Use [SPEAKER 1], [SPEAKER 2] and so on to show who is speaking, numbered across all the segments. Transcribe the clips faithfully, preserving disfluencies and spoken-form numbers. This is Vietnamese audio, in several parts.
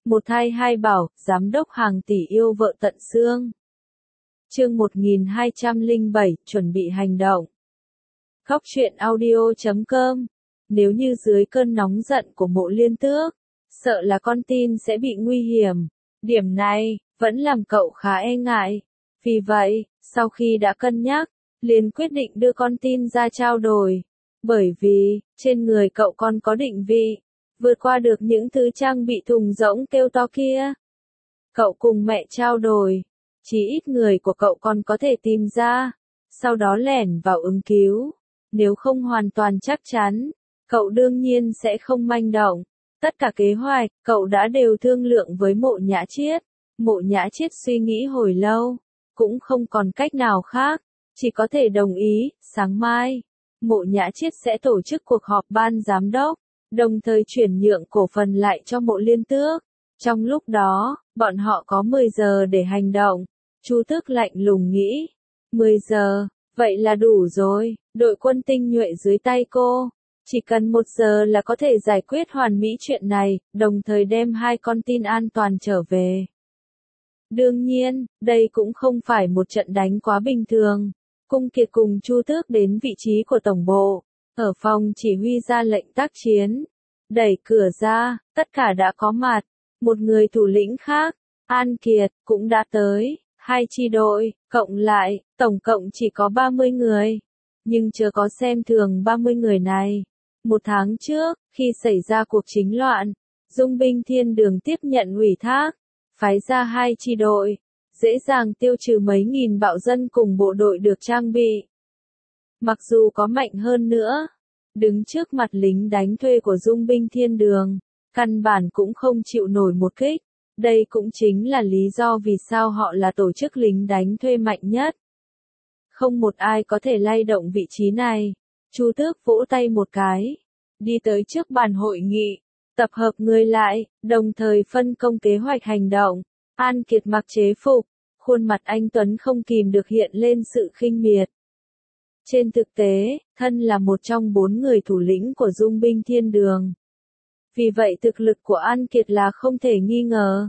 [SPEAKER 1] Một thai hai bảo, giám đốc hàng tỷ yêu vợ tận xương. Chương một nghìn hai trăm lẻ bảy, chuẩn bị hành động. Khóc chuyện audio chấm com. Nếu như dưới cơn nóng giận của Mộ Liên Tước, sợ là con tin sẽ bị nguy hiểm. Điểm này, vẫn làm cậu khá e ngại. Vì vậy, sau khi đã cân nhắc, liền quyết định đưa con tin ra trao đổi. Bởi vì, trên người cậu còn có định vị, vượt qua được những thứ trang bị thùng rỗng kêu to kia. Cậu cùng mẹ trao đổi, chỉ ít người của cậu còn có thể tìm ra, sau đó lẻn vào ứng cứu. Nếu không hoàn toàn chắc chắn, cậu đương nhiên sẽ không manh động. Tất cả kế hoạch, cậu đã đều thương lượng với Mộ Nhã Chiết. Mộ Nhã Chiết suy nghĩ hồi lâu, cũng không còn cách nào khác, chỉ có thể đồng ý. Sáng mai, Mộ Nhã Chiết sẽ tổ chức cuộc họp ban giám đốc, đồng thời chuyển nhượng cổ phần lại cho Mộ Liên Tước. Trong lúc đó, bọn họ có mười giờ để hành động. Chu Tước lạnh lùng nghĩ, mười giờ, vậy là đủ rồi, đội quân tinh nhuệ dưới tay cô. Chỉ cần một giờ là có thể giải quyết hoàn mỹ chuyện này, đồng thời đem hai con tin an toàn trở về. Đương nhiên, đây cũng không phải một trận đánh quá bình thường. Cung Kiệt cùng Chu Tước đến vị trí của tổng bộ, ở phòng chỉ huy ra lệnh tác chiến. Đẩy cửa ra, tất cả đã có mặt. Một người thủ lĩnh khác, An Kiệt, cũng đã tới. Hai chi đội, cộng lại, tổng cộng chỉ có ba mươi người. Nhưng chưa có xem thường ba mươi người này. Một tháng trước, khi xảy ra cuộc chính loạn, Dung binh Thiên Đường tiếp nhận ủy thác, phái ra hai chi đội, dễ dàng tiêu trừ mấy nghìn bạo dân cùng bộ đội được trang bị. Mặc dù có mạnh hơn nữa, đứng trước mặt lính đánh thuê của Dung binh Thiên Đường, căn bản cũng không chịu nổi một kích. Đây cũng chính là lý do vì sao họ là tổ chức lính đánh thuê mạnh nhất. Không một ai có thể lay động vị trí này. Chu Tước vỗ tay một cái, đi tới trước bàn hội nghị, tập hợp người lại, đồng thời phân công kế hoạch hành động. An Kiệt mặc chế phục, khuôn mặt anh tuấn không kìm được hiện lên sự khinh miệt. Trên thực tế, thân là một trong bốn người thủ lĩnh của Dung binh Thiên Đường. Vì vậy thực lực của An Kiệt là không thể nghi ngờ.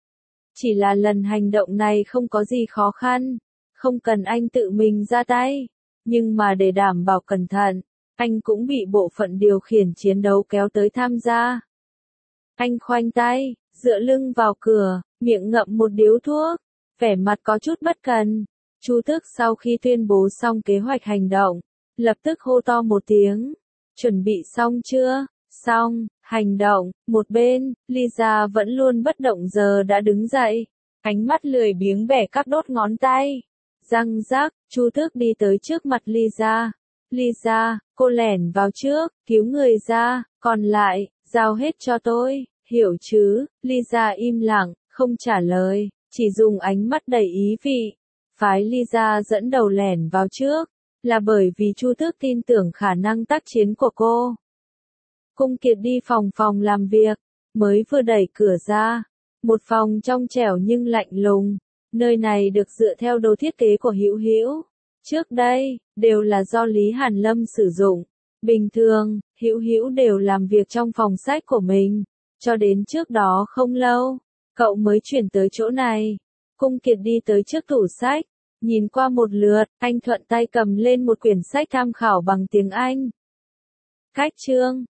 [SPEAKER 1] Chỉ là lần hành động này không có gì khó khăn, không cần anh tự mình ra tay. Nhưng mà để đảm bảo cẩn thận, anh cũng bị bộ phận điều khiển chiến đấu kéo tới tham gia. Anh khoanh tay, dựa lưng vào cửa, miệng ngậm một điếu thuốc, vẻ mặt có chút bất cần. Chu Tước sau khi tuyên bố xong kế hoạch hành động, lập tức hô to một tiếng. Chuẩn bị xong chưa? Xong, hành động. Một bên, Lisa vẫn luôn bất động giờ đã đứng dậy, ánh mắt lười biếng bẻ các đốt ngón tay. Răng rác, Chu Tước đi tới trước mặt Lisa. Lisa, cô lẻn vào trước, cứu người ra, còn lại, giao hết cho tôi, hiểu chứ? Lisa im lặng, không trả lời, chỉ dùng ánh mắt đầy ý vị. Phái Lisa dẫn đầu lẻn vào trước, là bởi vì Chu Tước tin tưởng khả năng tác chiến của cô. Cung Kiệt đi phòng phòng làm việc, mới vừa đẩy cửa ra. Một phòng trong trẻo nhưng lạnh lùng. Nơi này được dựa theo đồ thiết kế của Hữu Hữu. Trước đây, đều là do Lý Hàn Lâm sử dụng. Bình thường, Hữu Hữu đều làm việc trong phòng sách của mình. Cho đến trước đó không lâu, cậu mới chuyển tới chỗ này. Cung Kiệt đi tới trước tủ sách, nhìn qua một lượt, anh thuận tay cầm lên một quyển sách tham khảo bằng tiếng Anh. Cách chương,